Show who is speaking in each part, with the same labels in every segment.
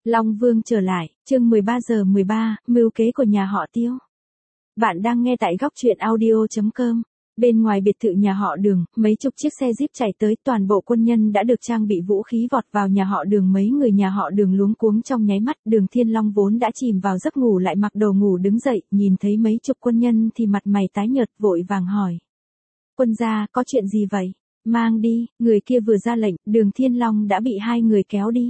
Speaker 1: Long Vương trở lại, chương 13:13, mưu kế của nhà họ Tiêu. Bạn đang nghe tại góc truyện audio.com. Bên ngoài biệt thự nhà họ Đường, mấy chục chiếc xe jeep chạy tới, toàn bộ quân nhân đã được trang bị vũ khí vọt vào nhà họ Đường. Mấy người nhà họ Đường luống cuống trong nháy mắt. Đường Thiên Long vốn đã chìm vào giấc ngủ lại mặc đồ ngủ đứng dậy, nhìn thấy mấy chục quân nhân thì mặt mày tái nhợt, vội vàng hỏi: "Quân gia, có chuyện gì vậy? Mang đi." Người kia vừa ra lệnh, Đường Thiên Long đã bị hai người kéo đi.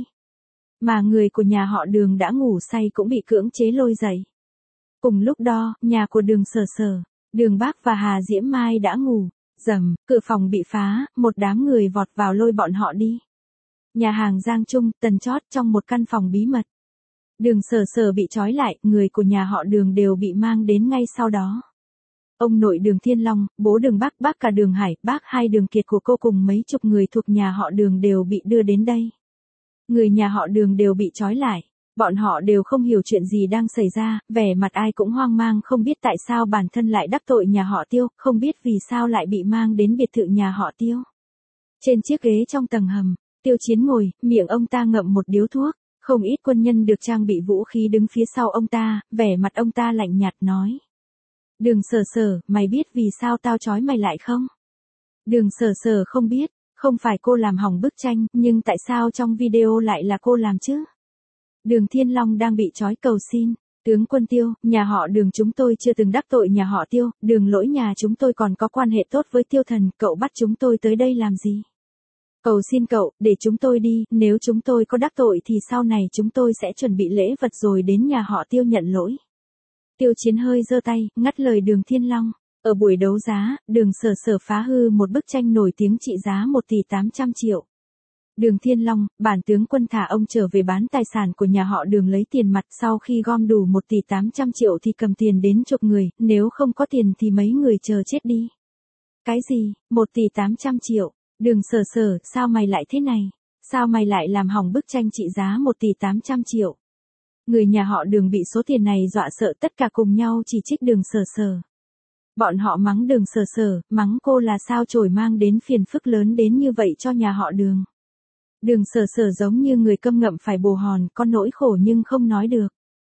Speaker 1: Mà người của nhà họ Đường đã ngủ say cũng bị cưỡng chế lôi dậy. Cùng lúc đó, nhà của Đường Sở Sở, Đường Bác và Hà Diễm Mai đã ngủ. Rầm, cửa phòng bị phá, một đám người vọt vào lôi bọn họ đi. Nhà hàng Giang Trung, tầng chót trong một căn phòng bí mật. Đường Sở Sở bị trói lại, người của nhà họ Đường đều bị mang đến ngay sau đó. Ông nội Đường Thiên Long, bố Đường Bác, bác cả Đường Hải, bác hai Đường Kiệt của cô cùng mấy chục người thuộc nhà họ Đường đều bị đưa đến đây. Người nhà họ Đường đều bị trói lại, bọn họ đều không hiểu chuyện gì đang xảy ra, vẻ mặt ai cũng hoang mang, không biết tại sao bản thân lại đắc tội nhà họ Tiêu, không biết vì sao lại bị mang đến biệt thự nhà họ Tiêu. Trên chiếc ghế trong tầng hầm, Tiêu Chiến ngồi, miệng ông ta ngậm một điếu thuốc, không ít quân nhân được trang bị vũ khí đứng phía sau ông ta, vẻ mặt ông ta lạnh nhạt nói: "Đường Sở Sở, mày biết vì sao tao trói mày lại không?" Đường Sở Sở không biết. Không phải cô làm hỏng bức tranh, nhưng tại sao trong video lại là cô làm chứ? Đường Thiên Long đang bị trói, cầu xin: "Tướng quân Tiêu, nhà họ Đường chúng tôi chưa từng đắc tội nhà họ Tiêu, Đường lỗi nhà chúng tôi còn có quan hệ tốt với Tiêu Thần, cậu bắt chúng tôi tới đây làm gì? Cầu xin cậu, để chúng tôi đi, nếu chúng tôi có đắc tội thì sau này chúng tôi sẽ chuẩn bị lễ vật rồi đến nhà họ Tiêu nhận lỗi." Tiêu Chiến hơi giơ tay, ngắt lời Đường Thiên Long. Ở buổi đấu giá, Đường Sở Sở phá hư một bức tranh nổi tiếng trị giá 1,8 tỷ. Đường Thiên Long, bản tướng quân thả ông trở về bán tài sản của nhà họ Đường lấy tiền mặt, sau khi gom đủ 1,8 tỷ thì cầm tiền đến chuộc người, nếu không có tiền thì mấy người chờ chết đi. Cái gì, 1,8 tỷ? Đường Sở Sở, sao mày lại thế này? Sao mày lại làm hỏng bức tranh trị giá 1,8 tỷ? Người nhà họ Đường bị số tiền này dọa sợ, tất cả cùng nhau chỉ trích Đường Sở Sở. Bọn họ mắng Đường Sở Sở, mắng cô là sao chổi mang đến phiền phức lớn đến như vậy cho nhà họ Đường. Đường Sở Sở giống như người câm ngậm phải bồ hòn, có nỗi khổ nhưng không nói được.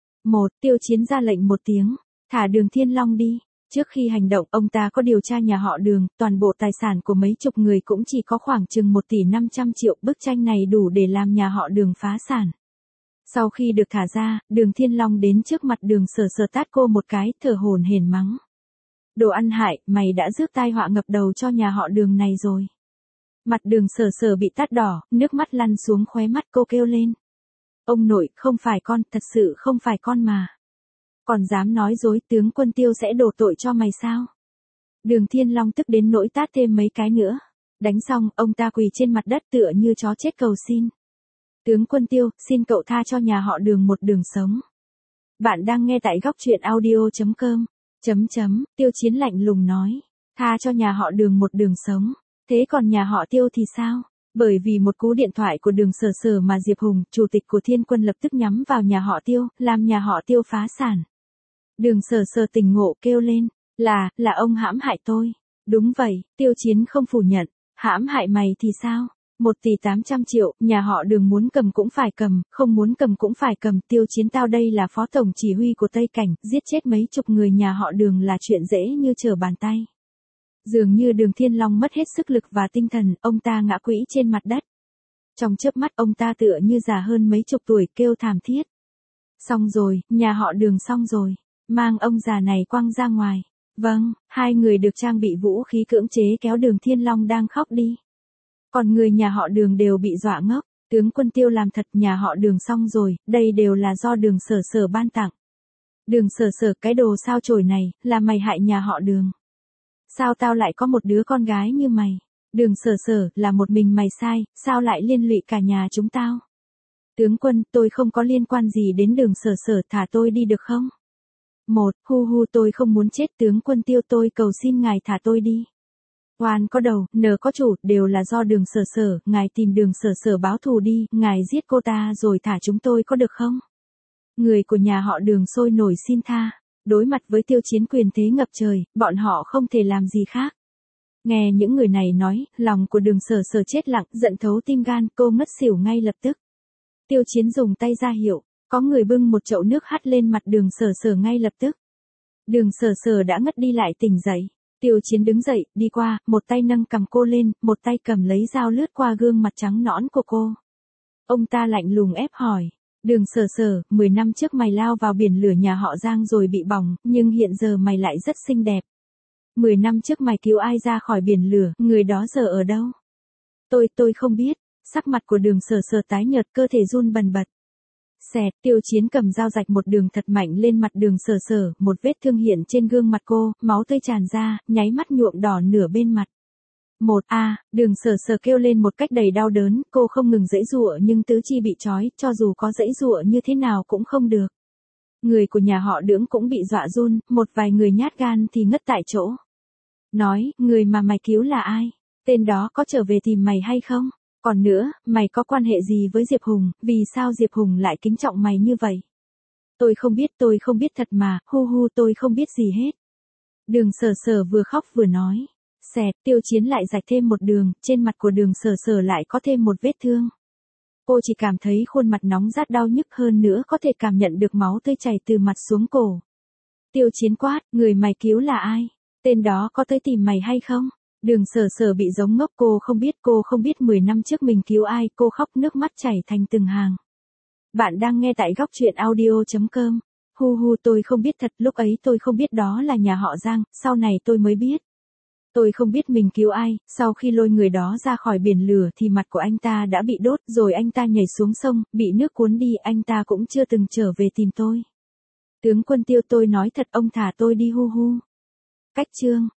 Speaker 1: Tiêu Chiến ra lệnh một tiếng, thả Đường Thiên Long đi. Trước khi hành động, ông ta có điều tra nhà họ Đường, toàn bộ tài sản của mấy chục người cũng chỉ có khoảng chừng 1,5 tỷ, bức tranh này đủ để làm nhà họ Đường phá sản. Sau khi được thả ra, Đường Thiên Long đến trước mặt Đường Sở Sở tát cô một cái, thở hổn hển mắng: "Đồ ăn hại, mày đã rước tai họa ngập đầu cho nhà họ Đường này rồi." Mặt Đường Sở Sở bị tát đỏ, nước mắt lăn xuống khóe mắt, cô kêu lên: "Ông nội, không phải con, thật sự không phải con mà. Còn dám nói dối, tướng quân Tiêu sẽ đổ tội cho mày sao?" Đường Thiên Long tức đến nỗi tát thêm mấy cái nữa. Đánh xong, ông ta quỳ trên mặt đất tựa như chó chết cầu xin: "Tướng quân Tiêu, xin cậu tha cho nhà họ Đường một đường sống." Bạn đang nghe tại góc truyện audio.com. Tiêu Chiến lạnh lùng nói: "Tha cho nhà họ Đường một đường sống. Thế còn nhà họ Tiêu thì sao?" Bởi vì một cú điện thoại của Đường Sở Sở mà Diệp Hùng, chủ tịch của Thiên Quân lập tức nhắm vào nhà họ Tiêu, làm nhà họ Tiêu phá sản. Đường Sở Sở tỉnh ngộ kêu lên: Là ông hãm hại tôi." "Đúng vậy." Tiêu Chiến không phủ nhận. "Hãm hại mày thì sao? 1,8 tỷ, nhà họ Đường muốn cầm cũng phải cầm, không muốn cầm cũng phải cầm. Tiêu Chiến, tao đây là phó tổng chỉ huy của Tây Cảnh, giết chết mấy chục người nhà họ Đường là chuyện dễ như trở bàn tay." Dường như Đường Thiên Long mất hết sức lực và tinh thần, ông ta ngã quỵ trên mặt đất. Trong chớp mắt ông ta tựa như già hơn mấy chục tuổi, kêu thảm thiết: "Xong rồi, nhà họ Đường xong rồi, mang ông già này quăng ra ngoài." Vâng, hai người được trang bị vũ khí cưỡng chế kéo Đường Thiên Long đang khóc đi. Còn người nhà họ Đường đều bị dọa ngốc: "Tướng quân Tiêu làm thật, nhà họ Đường xong rồi, đây đều là do Đường Sở Sở ban tặng." "Đường Sở Sở, cái đồ sao chổi này, là mày hại nhà họ Đường. Sao tao lại có một đứa con gái như mày? Đường Sở Sở, là một mình mày sai, sao lại liên lụy cả nhà chúng tao?" "Tướng quân, tôi không có liên quan gì đến Đường Sở Sở, thả tôi đi được không?" Tôi không muốn chết, tướng quân Tiêu, tôi cầu xin ngài thả tôi đi. Oan có đầu, nợ có chủ, đều là do Đường Sở Sở, ngài tìm Đường Sở Sở báo thù đi, ngài giết cô ta rồi thả chúng tôi có được không?" Người của nhà họ Đường sôi nổi xin tha. Đối mặt với Tiêu Chiến quyền thế ngập trời, bọn họ không thể làm gì khác. Nghe những người này nói, lòng của Đường Sở Sở chết lặng, giận thấu tim gan, cô ngất xỉu ngay lập tức. Tiêu Chiến dùng tay ra hiệu, có người bưng một chậu nước hắt lên mặt Đường Sở Sở ngay lập tức. Đường Sở Sở đã ngất đi lại tỉnh dậy. Tiêu Chiến đứng dậy, đi qua, một tay nâng cầm cô lên, một tay cầm lấy dao lướt qua gương mặt trắng nõn của cô. Ông ta lạnh lùng ép hỏi. Đường Sở Sở, 10 năm trước mày lao vào biển lửa nhà họ Giang rồi bị bỏng, nhưng hiện giờ mày lại rất xinh đẹp. 10 năm trước mày cứu ai ra khỏi biển lửa, người đó giờ ở đâu? Tôi không biết. Sắc mặt của Đường Sở Sở tái nhợt, cơ thể run bần bật. Xẹt, Tiêu Chiến cầm dao rạch một đường thật mạnh lên mặt Đường Sở Sở, một vết thương hiện trên gương mặt cô, máu tươi tràn ra, nháy mắt nhuộm đỏ nửa bên mặt. Đường Sở Sở kêu lên một cách đầy đau đớn, cô không ngừng giãy giụa nhưng tứ chi bị trói, cho dù có giãy giụa như thế nào cũng không được. Người của nhà họ Đường cũng bị dọa run, một vài người nhát gan thì ngất tại chỗ. Nói, người mà mày cứu là ai? Tên đó có trở về tìm mày hay không? Còn nữa, mày có quan hệ gì với Diệp Hùng, vì sao Diệp Hùng lại kính trọng mày như vậy? Tôi không biết thật mà, tôi không biết gì hết. Đường Sở Sở vừa khóc vừa nói. Xẹt, Tiêu Chiến lại rạch thêm một đường, trên mặt của Đường Sở Sở lại có thêm một vết thương. Cô chỉ cảm thấy khuôn mặt nóng rát đau nhức, hơn nữa có thể cảm nhận được máu tươi chảy từ mặt xuống cổ. Tiêu Chiến quát, người mày cứu là ai? Tên đó có tới tìm mày hay không? Đường Sở Sở bị giống ngốc, cô không biết 10 năm trước mình cứu ai, cô khóc nước mắt chảy thành từng hàng. Bạn đang nghe tại góc truyện audio.com. Tôi không biết thật, lúc ấy tôi không biết đó là nhà họ Giang, sau này tôi mới biết. Tôi không biết mình cứu ai, sau khi lôi người đó ra khỏi biển lửa thì mặt của anh ta đã bị đốt, rồi anh ta nhảy xuống sông, bị nước cuốn đi, anh ta cũng chưa từng trở về tìm tôi. Tướng quân Tiêu, tôi nói thật, ông thả tôi đi. Cách chương